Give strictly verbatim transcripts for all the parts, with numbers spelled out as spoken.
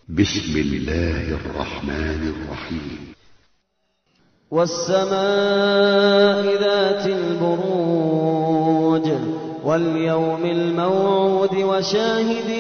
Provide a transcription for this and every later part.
بسم الله الرحمن الرحيم. والسماء ذات البروج واليوم الموعود وشاهد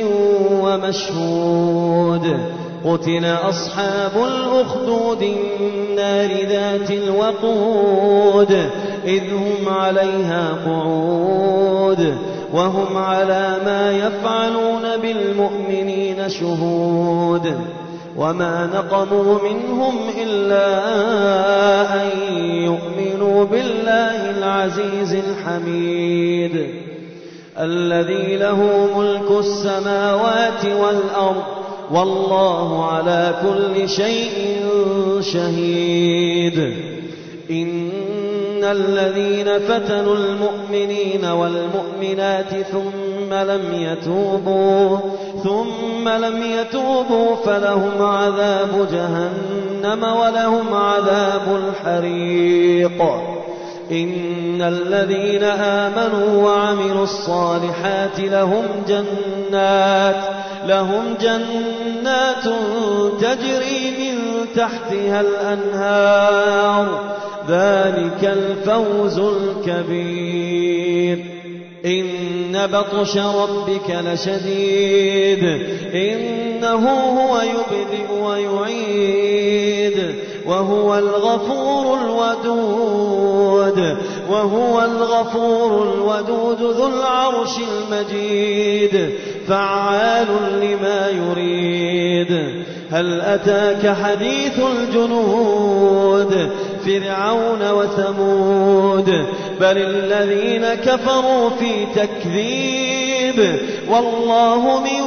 ومشهود قتل أصحاب الأخدود النار ذات الوقود إذ هم عليها قعود وهم على ما يفعلون بالمؤمنين شهود وما نقموا منهم إلا أن يؤمنوا بالله العزيز الحميد الذي له ملك السماوات والأرض والله على كل شيء شهيد. إن الذين فتنوا المؤمنين والمؤمنات ثم لم يتوبوا ثم لم يتوبوا فلهم عذاب جهنم ولهم عذاب الحريق. إن الذين آمنوا وعملوا الصالحات لهم جنات لهم جنات تجري من تحتها الأنهار ذلك الفوز الكبير. إن بطش ربك لشديد إنه هو يبدئ ويعيد وهو الغفور الودود وهو الغفور الودود ذو العرش المجيد فعال لما يريد. هل أتاك حديث الجنود فرعون وثمود بل الذين كفروا في تكذيب والله من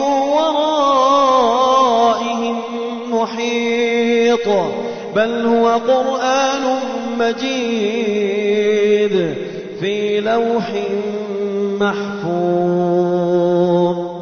ورائهم محيط بل هو قرآن مجيد في لوح محفوظ.